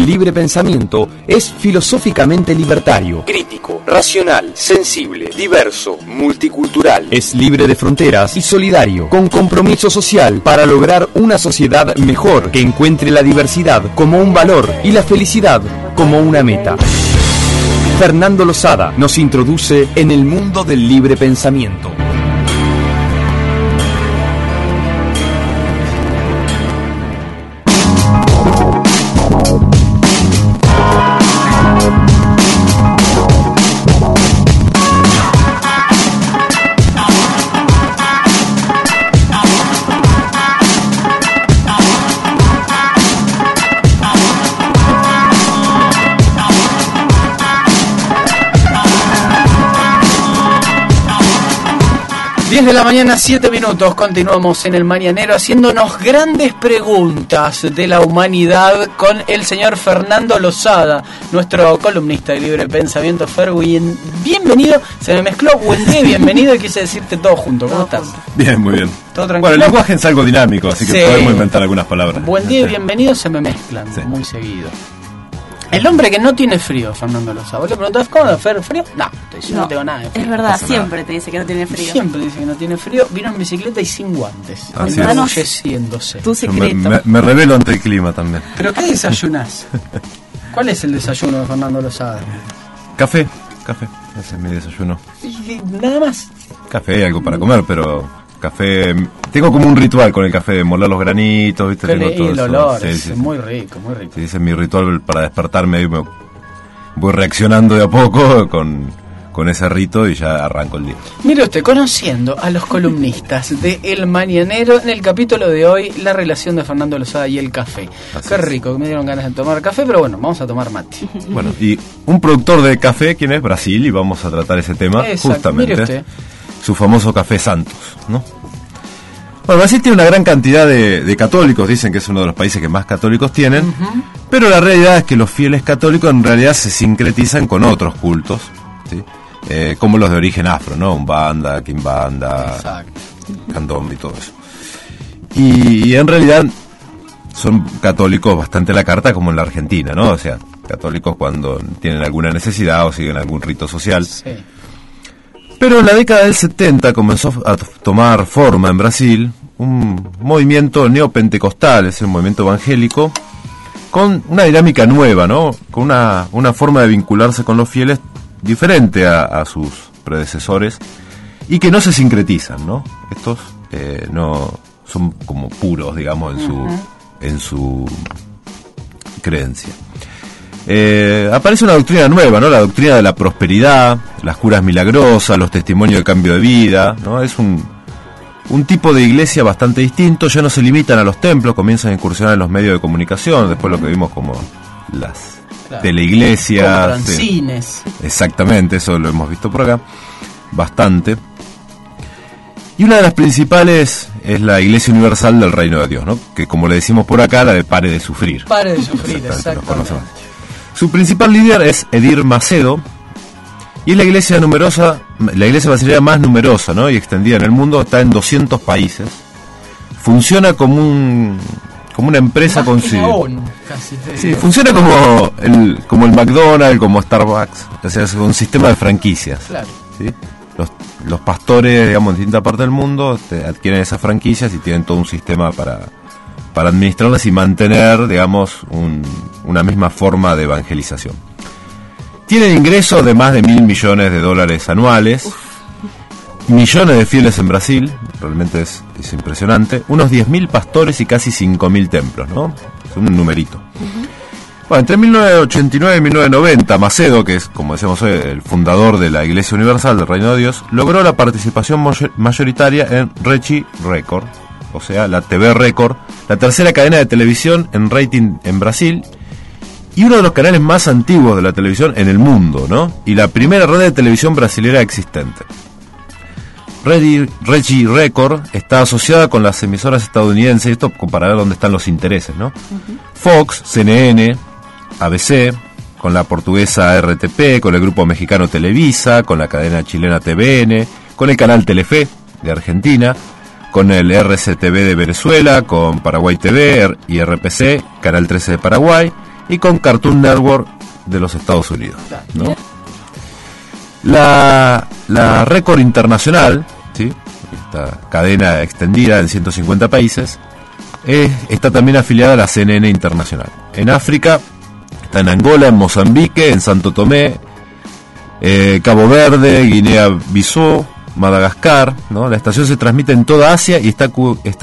El libre pensamiento es filosóficamente libertario, crítico, racional, sensible, diverso, multicultural. Es libre de fronteras y solidario, con compromiso social para lograr una sociedad mejor que encuentre la diversidad como un valor y la felicidad como una meta. Fernando Lozada nos introduce en el mundo del libre pensamiento. De la mañana, 7 minutos, continuamos en el Mañanero haciéndonos grandes preguntas de la humanidad con el señor Fernando Lozada, nuestro columnista de libre pensamiento. Ferwin, bienvenido, se me mezcló, buen día, bienvenido, y quise decirte todo junto. ¿Cómo estás? Bien, muy bien. ¿Todo tranquilo? Bueno, el lenguaje es algo dinámico, así que podemos inventar algunas palabras. Buen día y bienvenido se me mezclan muy seguido. El hombre que no tiene frío, Fernando Lozada. ¿Vos le preguntás cómo? ¿Frío? No, te dice, no tengo nada de frío. Es verdad, siempre te dice que no tiene frío. Siempre dice que no tiene frío. Vino en bicicleta y sin guantes. Enorgulleciéndose. Tu secreto. Me revelo ante el clima también. ¿Pero qué desayunás? ¿Cuál es el desayuno de Fernando Lozada? Café. Ese es mi desayuno. ¿Y nada más? Café, algo para comer, pero... Café, tengo como un ritual con el café, moler los granitos, ¿viste? Tengo todo el olor, sí. Muy rico. Sí, ese es mi ritual para despertarme, y me voy reaccionando de a poco con ese rito y ya arranco el día. Mire usted, conociendo a los columnistas de El Mañanero, en el capítulo de hoy, la relación de Fernando Lozada y el café. Qué rico, me dieron ganas de tomar café, pero bueno, vamos a tomar mate. Bueno, y un productor de café, ¿quién es? Brasil, y vamos a tratar ese tema. Exacto, justamente. Mire usted. Su famoso café Santos, ¿no? Bueno, Brasil tiene una gran cantidad de católicos, dicen que es uno de los países que más católicos tienen, pero la realidad es que los fieles católicos en realidad se sincretizan con otros cultos, ¿sí? Como los de origen afro, ¿no? Umbanda, Quimbanda, Candombe y todo eso. Y en realidad son católicos bastante a la carta, como en la Argentina, ¿no? O sea, católicos cuando tienen alguna necesidad o siguen algún rito social. Sí. Pero en la década del 70 comenzó a tomar forma en Brasil un movimiento neopentecostal, es el movimiento evangélico, con una dinámica nueva, ¿no? Con una forma de vincularse con los fieles diferente a sus predecesores y que no se sincretizan, ¿no? Estos no son como puros, digamos, en su creencia. Aparece una doctrina nueva, ¿no? La doctrina de la prosperidad, las curas milagrosas, los testimonios de cambio de vida, ¿no? Es un tipo de iglesia bastante distinto. Ya no se limitan a los templos, comienzan a incursionar en los medios de comunicación, después lo que vimos como las teleiglesias, cines. Exactamente, eso lo hemos visto por acá bastante. Y una de las principales es la Iglesia Universal del Reino de Dios, ¿no? Que, como le decimos por acá, la de pare de sufrir. Pare de sufrir, exactamente. Su principal líder es Edir Macedo, y es la iglesia brasileña más numerosa, ¿no? Y extendida en el mundo, está en 200 países. Funciona como una empresa con sí, funciona como el McDonald's, como Starbucks, o sea, es un sistema de franquicias. Claro. ¿Sí? Los pastores, digamos, en distintas partes del mundo adquieren esas franquicias y tienen todo un sistema para administrarlas y mantener, digamos, una misma forma de evangelización. Tienen ingresos de más de $1.000 millones anuales. Uf. Millones de fieles en Brasil, realmente es impresionante. Unos 10.000 pastores y casi 5.000 templos, ¿no? Es un numerito. Bueno, entre 1989 y 1990, Macedo, que es, como decíamos hoy, el fundador de la Iglesia Universal del Reino de Dios, logró la participación mayoritaria en Rede Record, o sea, la TV Record, la tercera cadena de televisión en rating en Brasil, y uno de los canales más antiguos de la televisión en el mundo, ¿no? Y la primera red de televisión brasilera existente. Rede Record está asociada con las emisoras estadounidenses, esto para ver dónde están los intereses, ¿no? Fox, CNN, ABC, con la portuguesa RTP, con el grupo mexicano Televisa, con la cadena chilena TVN, con el canal Telefe de Argentina, con el RCTV de Venezuela, con Paraguay TV y RPC, Canal 13 de Paraguay, y con Cartoon Network de los Estados Unidos, ¿no? La Record Internacional, ¿sí?, esta cadena extendida en 150 países, está también afiliada a la CNN Internacional. En África está en Angola, en Mozambique, en Santo Tomé, Cabo Verde, Guinea-Bissau, Madagascar, ¿no? La estación se transmite en toda Asia y está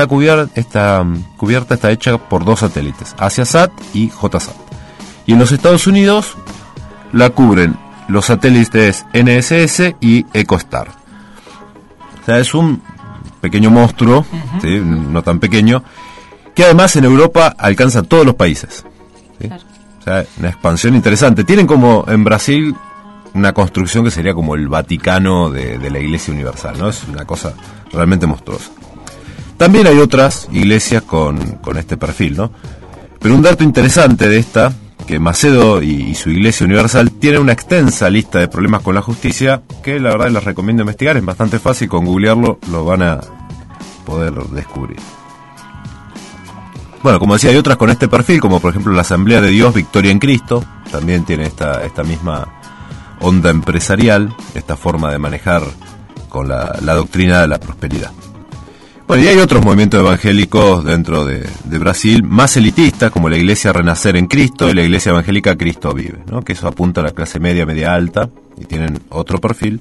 hecha por 2 satélites, AsiaSat y JSat. Y en los Estados Unidos la cubren los satélites NSS y EchoStar. O sea, es un pequeño monstruo, ¿sí?, no tan pequeño, que además en Europa alcanza todos los países, ¿sí? Claro. O sea, una expansión interesante. Tienen como en Brasil una construcción que sería como el Vaticano de la Iglesia Universal, ¿no? Es una cosa realmente monstruosa. También hay otras iglesias con este perfil, ¿no? Pero un dato interesante de esta, que Macedo y su Iglesia Universal tienen una extensa lista de problemas con la justicia, que la verdad les recomiendo investigar. Es bastante fácil, con googlearlo lo van a poder descubrir. Bueno, como decía, hay otras con este perfil, como por ejemplo la Asamblea de Dios Victoria en Cristo, también tiene esta misma onda empresarial, esta forma de manejar con la doctrina de la prosperidad. Bueno, y hay otros movimientos evangélicos dentro de Brasil, más elitistas, como la Iglesia Renacer en Cristo y la Iglesia Evangélica Cristo Vive, ¿no? Que eso apunta a la clase media, media alta, y tienen otro perfil,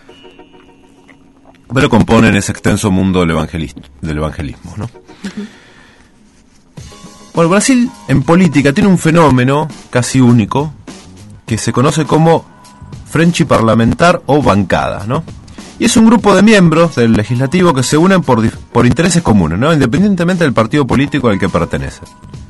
pero componen ese extenso mundo del evangelismo, ¿no? Uh-huh. Bueno, Brasil en política tiene un fenómeno casi único que se conoce como Frente Parlamentar o bancada, ¿no? Y es un grupo de miembros del legislativo que se unen por intereses comunes, ¿no?, independientemente del partido político al que pertenecen.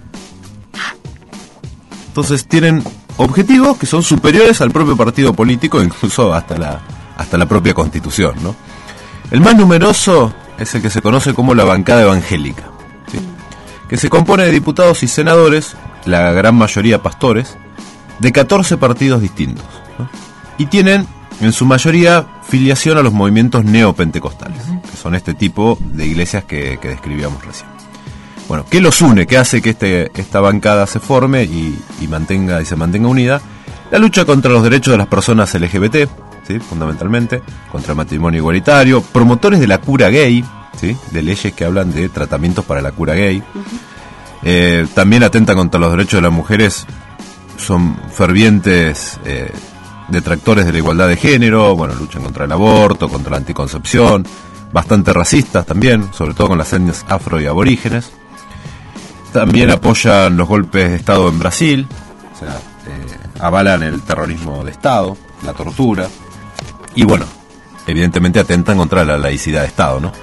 Entonces tienen objetivos que son superiores al propio partido político, incluso hasta la propia constitución, ¿no? El más numeroso es el que se conoce como la bancada evangélica, ¿sí?, que se compone de diputados y senadores, la gran mayoría pastores, de 14 partidos distintos, ¿no? Y tienen en su mayoría filiación a los movimientos neopentecostales, que son este tipo de iglesias que describíamos recién. Bueno, ¿qué los une? ¿Qué hace que esta bancada se forme y se mantenga unida? La lucha contra los derechos de las personas LGBT, ¿sí?, fundamentalmente, contra el matrimonio igualitario, promotores de la cura gay, ¿sí?, de leyes que hablan de tratamientos para la cura gay. También atentan contra los derechos de las mujeres, son fervientes detractores de la igualdad de género, bueno, luchan contra el aborto, contra la anticoncepción, bastante racistas también, sobre todo con las etnias afro y aborígenes. También apoyan los golpes de Estado en Brasil, o sea, avalan el terrorismo de Estado, la tortura, y bueno, evidentemente atentan contra la laicidad de Estado, ¿no?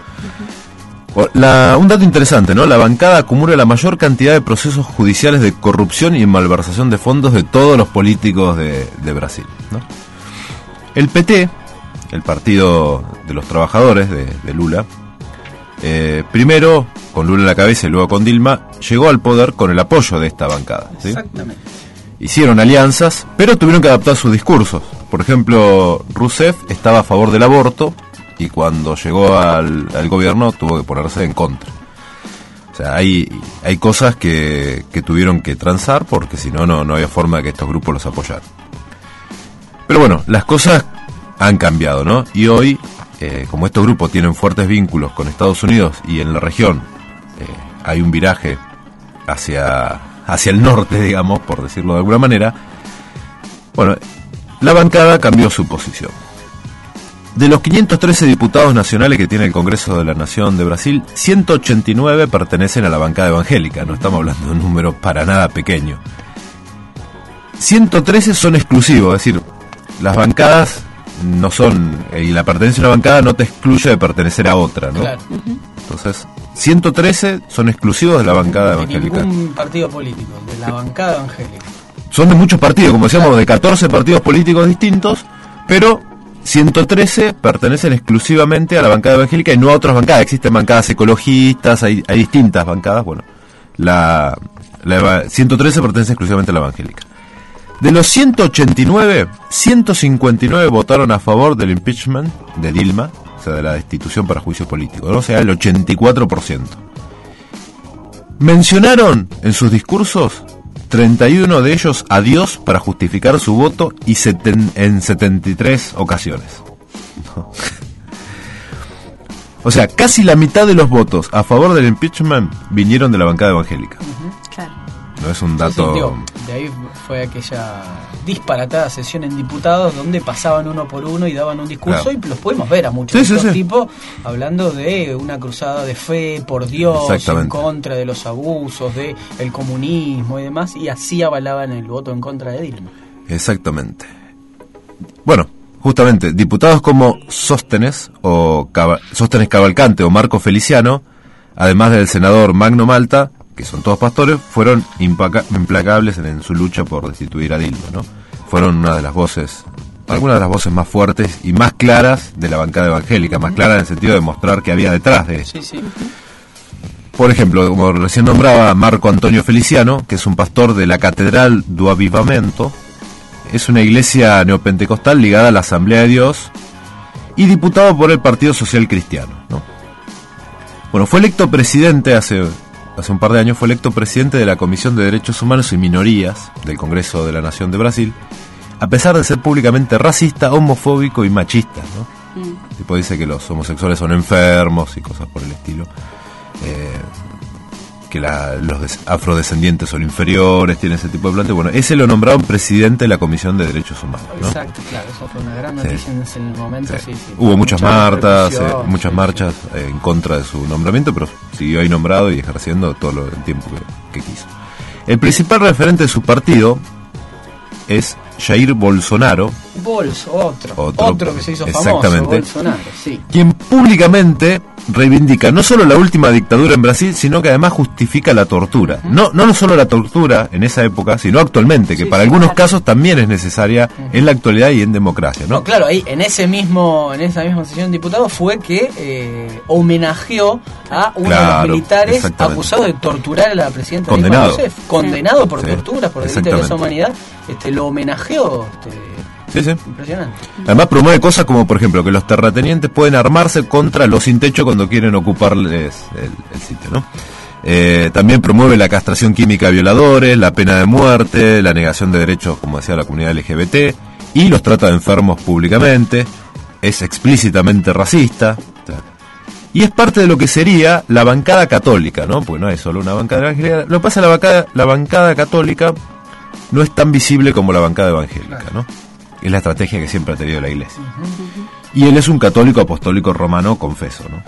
Un dato interesante, ¿no? La bancada acumula la mayor cantidad de procesos judiciales de corrupción y malversación de fondos de todos los políticos de Brasil, ¿no? El PT, el Partido de los Trabajadores de Lula, primero con Lula en la cabeza y luego con Dilma, llegó al poder con el apoyo de esta bancada, ¿sí? Exactamente. Hicieron alianzas, pero tuvieron que adaptar sus discursos. Por ejemplo, Rousseff estaba a favor del aborto, y cuando llegó al gobierno tuvo que ponerse en contra. O sea, hay cosas que tuvieron que transar, porque si no había forma de que estos grupos los apoyaran. Pero bueno, las cosas han cambiado, ¿no? Y hoy, como estos grupos tienen fuertes vínculos con Estados Unidos y en la región hay un viraje hacia el norte, digamos, por decirlo de alguna manera, bueno, la bancada cambió su posición. De los 513 diputados nacionales que tiene el Congreso de la Nación de Brasil, 189 pertenecen a la bancada evangélica. No estamos hablando de un número para nada pequeño. 113 son exclusivos, es decir, las bancadas no son, y la pertenencia a una bancada no te excluye de pertenecer a otra, ¿no? Claro. Entonces, 113 son exclusivos de la bancada evangélica. De ningún partido político, de la bancada evangélica. Son de muchos partidos, como decíamos, de 14 partidos políticos distintos, pero 113 pertenecen exclusivamente a la bancada evangélica y no a otras bancadas. Existen bancadas ecologistas, hay distintas bancadas. Bueno, la 113 pertenece exclusivamente a la evangélica. De los 189, 159 votaron a favor del impeachment de Dilma, o sea, de la destitución para juicio político, ¿no? O sea, el 84%. Mencionaron en sus discursos 31 de ellos a Dios para justificar su voto y en 73 ocasiones. O sea, casi la mitad de los votos a favor del impeachment vinieron de la bancada evangélica. Claro. No es un dato... De ahí fue aquella disparatada sesión en diputados donde pasaban uno por uno y daban un discurso, y los podemos ver a muchos de estos tipos hablando de una cruzada de fe por Dios en contra de los abusos, de el comunismo y demás, y así avalaban el voto en contra de Dilma. Exactamente. Bueno, justamente, diputados como Sóstenes Cavalcante o Marco Feliciano, además del senador Magno Malta, que son todos pastores, fueron implacables en su lucha por destituir a Dilma, ¿no? Fueron algunas de las voces más fuertes y más claras de la bancada evangélica, más claras en el sentido de mostrar que había detrás de eso. Sí. Por ejemplo, como recién nombraba, Marco Antonio Feliciano, que es un pastor de la Catedral do Avivamento, es una iglesia neopentecostal ligada a la Asamblea de Dios y diputado por el Partido Social Cristiano, ¿no? Bueno, fue electo presidente hace un par de años, fue electo presidente de la Comisión de Derechos Humanos y Minorías del Congreso de la Nación de Brasil, a pesar de ser públicamente racista, homofóbico y machista, ¿no? Tipo dice que los homosexuales son enfermos y cosas por el estilo, que los afrodescendientes son inferiores, tiene ese tipo de planteamiento. Bueno, ese lo nombraron presidente de la Comisión de Derechos Humanos, ¿no? Exacto, claro, eso fue una gran noticia en el momento. Sí. Hubo muchas marchas en contra de su nombramiento, pero siguió ahí nombrado y ejerciendo todo el tiempo que quiso. El principal referente de su partido es Jair Bolsonaro. Otro que se hizo famoso, Bolsonaro, sí. Quien públicamente reivindica no solo la última dictadura en Brasil, sino que además justifica la tortura. No solo la tortura en esa época, sino actualmente, que para algunos casos también es necesaria en la actualidad y en democracia, ¿no? Claro, ahí en esa misma sesión de diputados fue que homenajeó a uno de los militares acusado de torturar a la presidenta Dilma Rousseff, condenado por torturas, por delitos de lesa humanidad, lo homenajeó. Sí. Impresionante. Además promueve cosas como, por ejemplo, que los terratenientes pueden armarse contra los sin techo cuando quieren ocuparles el sitio, ¿no? También promueve la castración química a violadores, la pena de muerte, la negación de derechos, como decía, la comunidad LGBT, y los trata de enfermos públicamente. Es explícitamente racista. Y es parte de lo que sería la bancada católica, ¿no? Pues no es solo una bancada evangélica. Lo que pasa es que la bancada católica no es tan visible como la bancada evangélica, ¿no? Es la estrategia que siempre ha tenido la iglesia. Y él es un católico apostólico romano confeso, ¿no?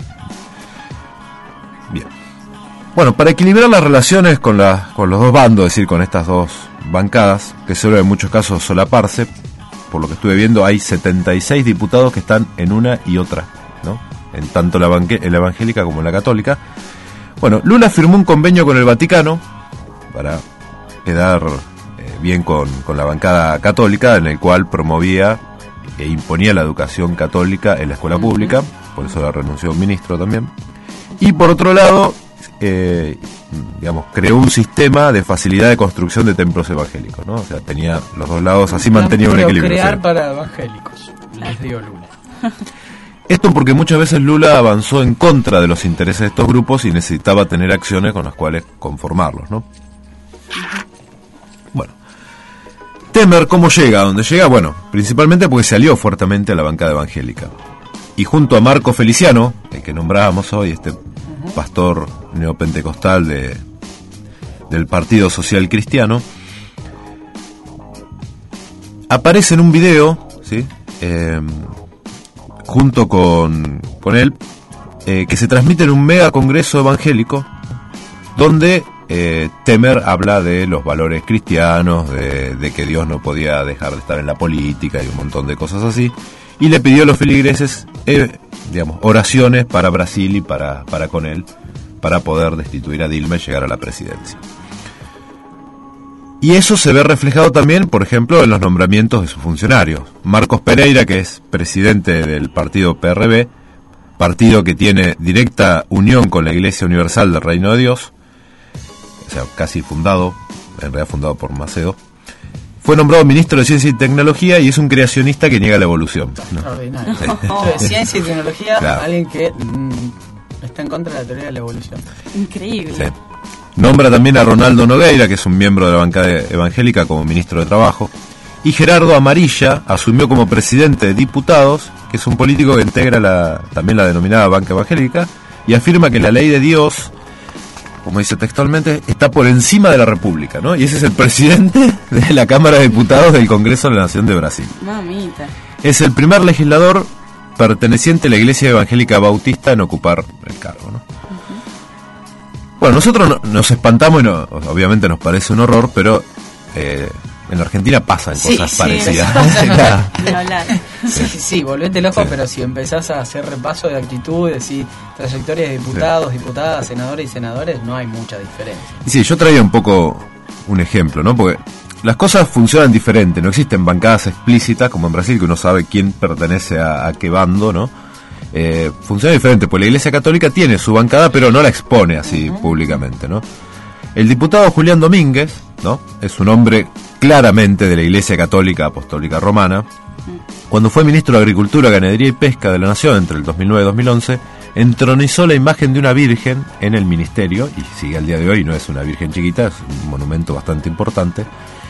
Bien. Bueno, para equilibrar las relaciones con los dos bandos, es decir, con estas dos bancadas, que suelen en muchos casos solaparse, por lo que estuve viendo, hay 76 diputados que están en una y otra, ¿no? En tanto en la evangélica como en la católica. Bueno, Lula firmó un convenio con el Vaticano para quedar bien con la bancada católica, en el cual promovía e imponía la educación católica en la escuela pública, por eso la renunció un ministro también. Y por otro lado, creó un sistema de facilidad de construcción de templos evangélicos, ¿no? O sea, tenía los dos lados, así mantenía un equilibrio. Crear para evangélicos, les dio Lula. Esto porque muchas veces Lula avanzó en contra de los intereses de estos grupos y necesitaba tener acciones con las cuales conformarlos, ¿no? Bueno, Temer, ¿cómo llega? ¿A dónde llega? Bueno, principalmente porque se alió fuertemente a la bancada evangélica. Y junto a Marco Feliciano, el que nombrábamos hoy, pastor neopentecostal del Partido Social Cristiano, aparece en un video, ¿sí? Junto con él, que se transmite en un mega congreso evangélico, donde Temer habla de los valores cristianos, de que Dios no podía dejar de estar en la política y un montón de cosas así, y le pidió a los feligreses oraciones para Brasil y para con él, para poder destituir a Dilma y llegar a la presidencia. Y eso se ve reflejado también, por ejemplo, en los nombramientos de sus funcionarios. Marcos Pereira, que es presidente del partido PRB, partido que tiene directa unión con la Iglesia Universal del Reino de Dios, o sea, casi fundado, en realidad fundado por Macedo, fue nombrado ministro de Ciencia y Tecnología y es un creacionista que niega la evolución, ¿no? De Ciencia y Tecnología, claro. Alguien que está en contra de la teoría de la evolución. Increíble. Sí. Nombra también a Ronaldo Nogueira, que es un miembro de la bancada evangélica, como ministro de Trabajo. Y Gerardo Amarilla asumió como presidente de diputados, que es un político que integra también la denominada banca evangélica, y afirma que la ley de Dios, como dice textualmente, está por encima de la República, ¿no? Y ese es el presidente de la Cámara de Diputados del Congreso de la Nación de Brasil. Mamita. Es el primer legislador perteneciente a la Iglesia Evangélica Bautista en ocupar el cargo, ¿no? Bueno, nosotros nos espantamos y obviamente nos parece un horror, pero en Argentina pasan cosas parecidas. Sí, volvete loco, sí. Pero si empezás a hacer repaso de actitudes y trayectorias de diputados, diputadas, senadores y senadores, no hay mucha diferencia. Y sí, yo traía un poco un ejemplo, ¿no? Porque las cosas funcionan diferente, no existen bancadas explícitas como en Brasil, que uno sabe quién pertenece a qué bando, ¿no? Funciona diferente, pues la Iglesia Católica tiene su bancada, pero no la expone así públicamente, ¿no? El diputado Julián Domínguez, ¿no? Es un hombre claramente de la Iglesia Católica Apostólica Romana. Cuando fue ministro de Agricultura, Ganadería y Pesca de la Nación entre el 2009 y 2011, entronizó la imagen de una virgen en el ministerio, y sigue al día de hoy, no es una virgen chiquita, es un monumento bastante importante.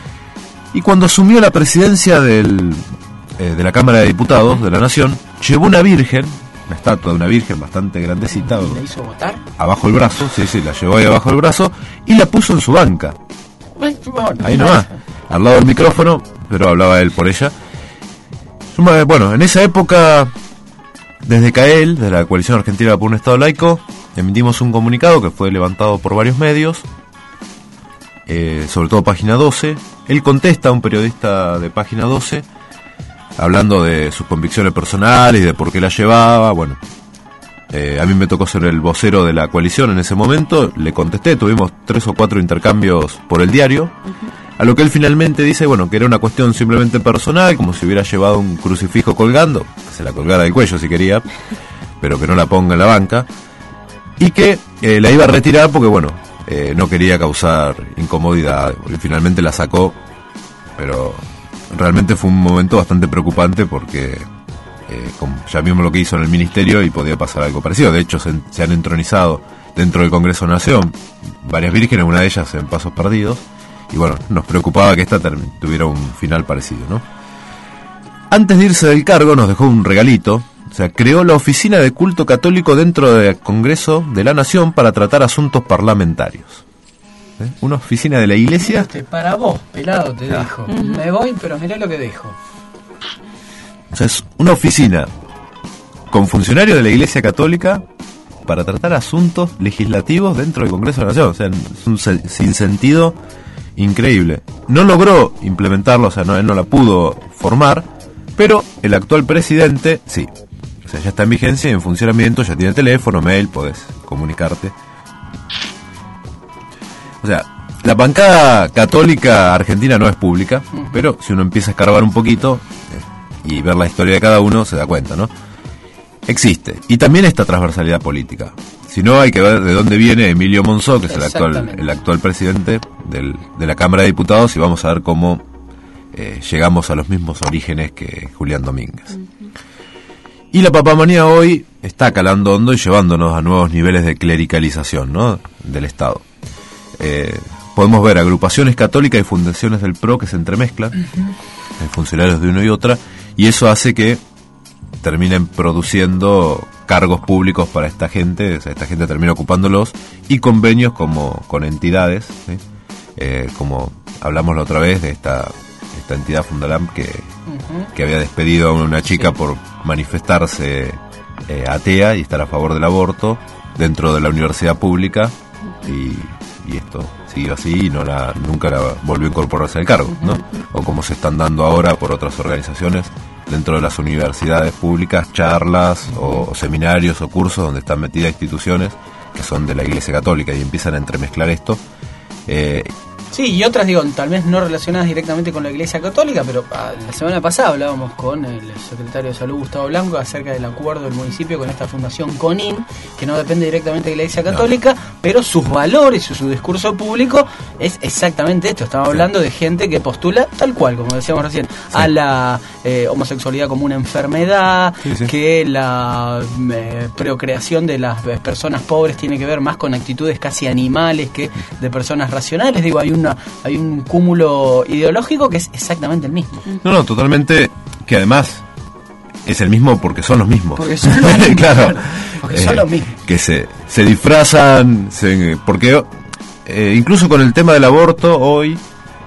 Y cuando asumió la presidencia de la Cámara de Diputados de la Nación, llevó una virgen, una estatua de una virgen bastante grandecita. ¿Y la hizo votar? Abajo el brazo, sí, la llevó ahí abajo el brazo y la puso en su banca. Ahí nomás, al lado del micrófono, pero hablaba él por ella. Bueno, en esa época, desde CAEL, de la Coalición Argentina por un Estado Laico, emitimos un comunicado que fue levantado por varios medios, sobre todo Página 12. Él contesta a un periodista de Página 12, hablando de sus convicciones personales y de por qué la llevaba. Bueno, a mí me tocó ser el vocero de la coalición en ese momento, le contesté, tuvimos 3 o 4 intercambios por el diario, a lo que él finalmente dice, bueno, que era una cuestión simplemente personal, como si hubiera llevado un crucifijo colgando, que se la colgara del cuello si quería, pero que no la ponga en la banca, y que la iba a retirar porque, bueno, no quería causar incomodidad, y finalmente la sacó, pero realmente fue un momento bastante preocupante porque ya vimos lo que hizo en el ministerio y podía pasar algo parecido. De hecho, se han entronizado dentro del Congreso de la Nación varias vírgenes, una de ellas en Pasos Perdidos, y bueno, nos preocupaba que esta tuviera un final parecido, ¿no? Antes de irse del cargo nos dejó un regalito. O sea, creó la Oficina de Culto Católico dentro del Congreso de la Nación para tratar asuntos parlamentarios. Una oficina de la Iglesia. Para vos, pelado, te dejo. Me voy, pero mirá lo que dejo. O sea, es una oficina con funcionarios de la Iglesia Católica para tratar asuntos legislativos dentro del Congreso de la Nación. O sea, es un sinsentido increíble. No logró implementarlo, o sea, él no la pudo formar, pero el actual presidente sí. O sea, ya está en vigencia y en funcionamiento, ya tiene teléfono, mail, podés comunicarte. O sea, la bancada católica argentina no es pública, pero si uno empieza a escarbar un poquito y ver la historia de cada uno, se da cuenta, ¿no? Existe. Y también esta transversalidad política. Si no, hay que ver de dónde viene Emilio Monzó, que es el actual presidente de la Cámara de Diputados, y vamos a ver cómo llegamos a los mismos orígenes que Julián Domínguez. Y la papamanía hoy está calando hondo y llevándonos a nuevos niveles de clericalización, ¿no?, del Estado. Podemos ver agrupaciones católicas y fundaciones del PRO que se entremezclan, hay funcionarios de uno y otra, y eso hace que terminen produciendo cargos públicos para esta gente, o sea, esta gente termina ocupándolos, y convenios con entidades, ¿sí? Como hablamos la otra vez de esta entidad Fundalam que había despedido a una chica por manifestarse atea y estar a favor del aborto dentro de la universidad pública, y esto siguió así y nunca la volvió a incorporarse al cargo, ¿no? O como se están dando ahora por otras organizaciones dentro de las universidades públicas, charlas o seminarios o cursos donde están metidas instituciones que son de la Iglesia Católica y empiezan a entremezclar esto, Sí, y otras, digo, tal vez no relacionadas directamente con la Iglesia Católica, pero la semana pasada hablábamos con el secretario de Salud, Gustavo Blanco, acerca del acuerdo del municipio con esta fundación CONIN, que no depende directamente de la Iglesia Católica, pero sus valores y su discurso público es exactamente esto. Estamos hablando de gente que postula, tal cual, como decíamos recién, a la homosexualidad como una enfermedad, que la procreación de las personas pobres tiene que ver más con actitudes casi animales que de personas racionales. Digo, hay un cúmulo ideológico que es exactamente el mismo. No, totalmente, que además es el mismo porque son los mismos. Porque son los mismos. Claro. Porque son los mismos. Que se disfrazan, porque incluso con el tema del aborto hoy,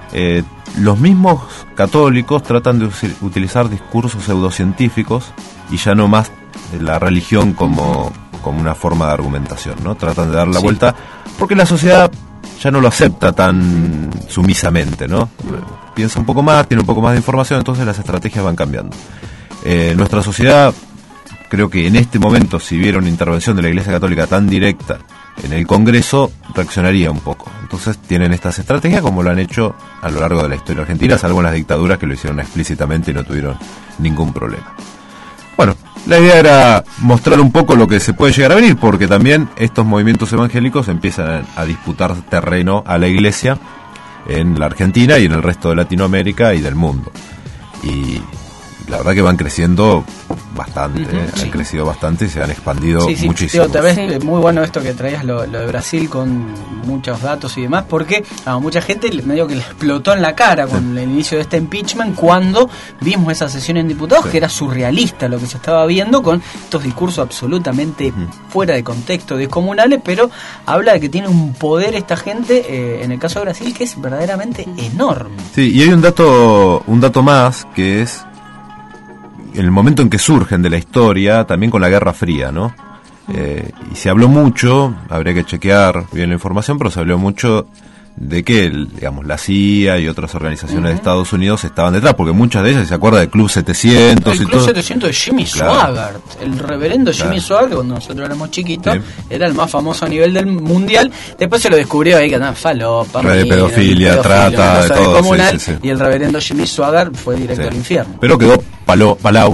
los mismos católicos tratan de utilizar discursos pseudocientíficos y ya no más la religión como una forma de argumentación, ¿no? Tratan de dar la vuelta porque la sociedad ya no lo acepta tan sumisamente, ¿no? Piensa un poco más, tiene un poco más de información, entonces las estrategias van cambiando. Nuestra sociedad, creo que en este momento, si hubiera una intervención de la Iglesia Católica tan directa en el Congreso, reaccionaría un poco. Entonces tienen estas estrategias como lo han hecho a lo largo de la historia argentina, salvo en las dictaduras que lo hicieron explícitamente y no tuvieron ningún problema. Bueno, la idea era mostrar un poco lo que se puede llegar a venir, porque también estos movimientos evangélicos empiezan a disputar terreno a la Iglesia en la Argentina y en el resto de Latinoamérica y del mundo. Y la verdad que van creciendo bastante, han crecido bastante y se han expandido muchísimo. Tal vez muy bueno esto que traías lo de Brasil con muchos datos y demás, porque a mucha gente medio que le explotó en la cara con el inicio de este impeachment cuando vimos esa sesión en diputados, que era surrealista lo que se estaba viendo, con estos discursos absolutamente fuera de contexto, descomunales, pero habla de que tiene un poder esta gente, en el caso de Brasil, que es verdaderamente enorme. Sí, y hay un dato más, que es en el momento en que surgen de la historia, también con la Guerra Fría, ¿no? Y se habló mucho, habría que chequear bien la información, pero se habló mucho de que, digamos, la CIA y otras organizaciones de Estados Unidos estaban detrás, porque muchas de ellas, ¿se acuerda del Club 700? El Club 700 de Jimmy Swaggart, el reverendo Jimmy Swaggart, cuando nosotros éramos chiquitos, era el más famoso a nivel del mundial. Después se lo descubrió ahí que andaba falopa, de pedofilia, trata, de todo, comunal, y el reverendo Jimmy Swaggart fue directo al infierno. Pero quedó Palau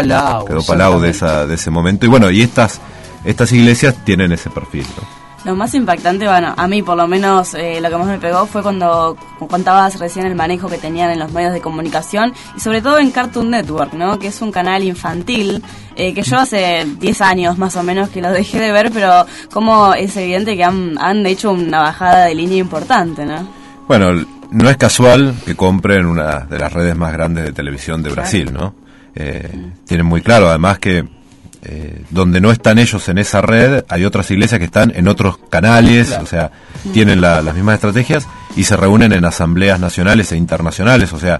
de ese momento. Y bueno, y estas iglesias tienen ese perfil, ¿no? Lo más impactante, bueno, a mí por lo menos lo que más me pegó fue cuando contabas recién el manejo que tenían en los medios de comunicación y sobre todo en Cartoon Network, ¿no? Que es un canal infantil que yo hace 10 años más o menos que lo dejé de ver, pero como es evidente que han hecho una bajada de línea importante, ¿no? Bueno, no es casual que compren una de las redes más grandes de televisión de Brasil, ¿no? Tienen muy claro, además, que donde no están ellos en esa red, hay otras iglesias que están en otros canales, o sea, tienen las mismas estrategias y se reúnen en asambleas nacionales e internacionales, o sea,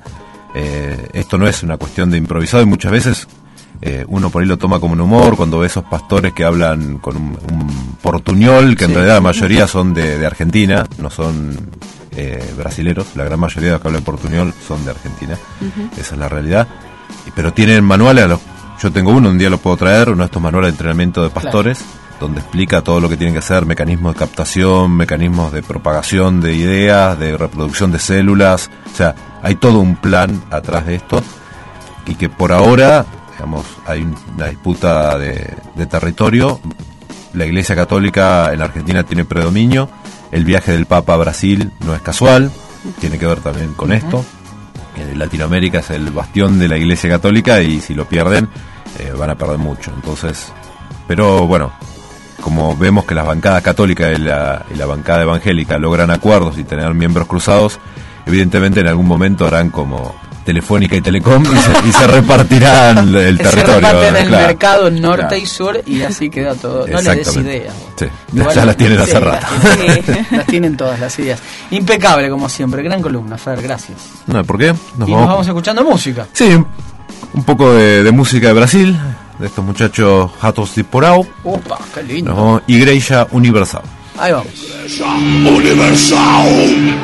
esto no es una cuestión de improvisado y muchas veces uno por ahí lo toma como un humor cuando ve esos pastores que hablan con un portuñol, que en realidad la mayoría son de Argentina, no son brasileros, la gran mayoría de los que hablan portuñol son de Argentina, esa es la realidad, pero tienen manuales yo tengo uno, un día lo puedo traer, uno de estos manuales de entrenamiento de pastores, donde explica todo lo que tienen que hacer, mecanismos de captación, mecanismos de propagación de ideas, de reproducción de células, o sea, hay todo un plan atrás de esto, y que por ahora, digamos, hay una disputa de territorio, la Iglesia Católica en la Argentina tiene predominio, el viaje del Papa a Brasil no es casual, tiene que ver también con esto, Latinoamérica es el bastión de la Iglesia Católica y si lo pierden van a perder mucho. Entonces, pero bueno, como vemos que las bancadas católicas y la bancada evangélica logran acuerdos y tener miembros cruzados, evidentemente en algún momento harán como Telefónica y Telecom y se repartirán el territorio. Se reparten el mercado norte y sur y así queda todo. No le des ideas. Sí, ya las tienen hace rato. Las tienen todas las ideas. Impecable como siempre. Gran columna, Fer, gracias. No, ¿por qué? Nos vamos escuchando música. Sí, un poco de música de Brasil, de estos muchachos Ratos de Porão. Opa, qué lindo. Igreja Universal. Ahí vamos. Igreja Universal.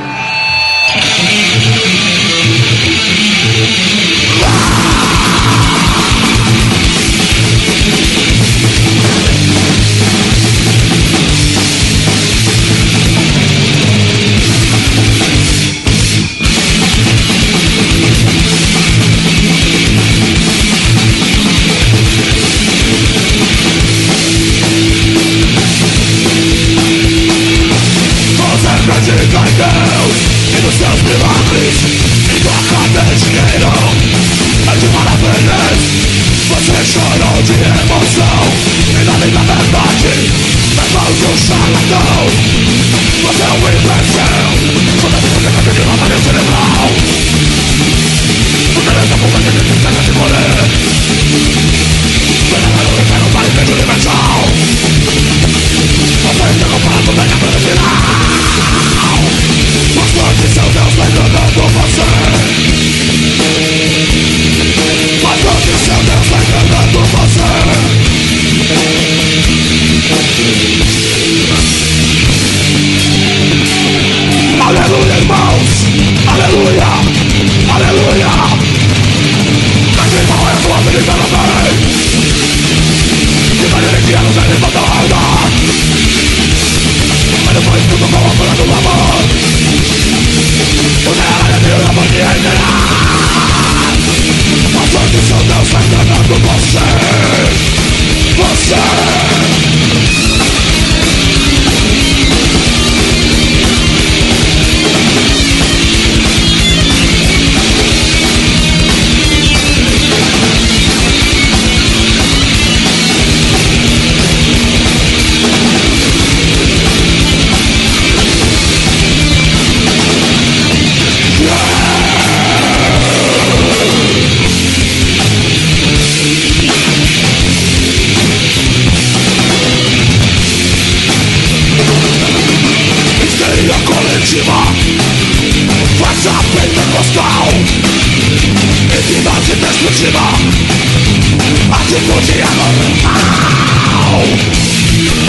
acreditar em Deus e nos seus milagres, e tua carta de dinheiro é de maravilhas. Você chorou de emoção e na linda verdade das mãos de um charlatão. Você é um imbecil, toda a vida que tem uma maneira cerebral. Você é essa puta que tem certeza de morrer. Você não quer um manifesto universal. Você está comparado bem a plena final. As fortes são Deus enganando você. As fortes são Deus enganando você. Aleluia, irmãos. Aleluia. Aleluia. Mas irmão é a tua vida também. Que vai energia nos anima da alma. Mas depois tudo com a cura do amor. Você é a Deus da manhã inteira. As fortes são Deus enganando você. Você. Faz a pentecostal, entidade destrutiva, atitude anormal.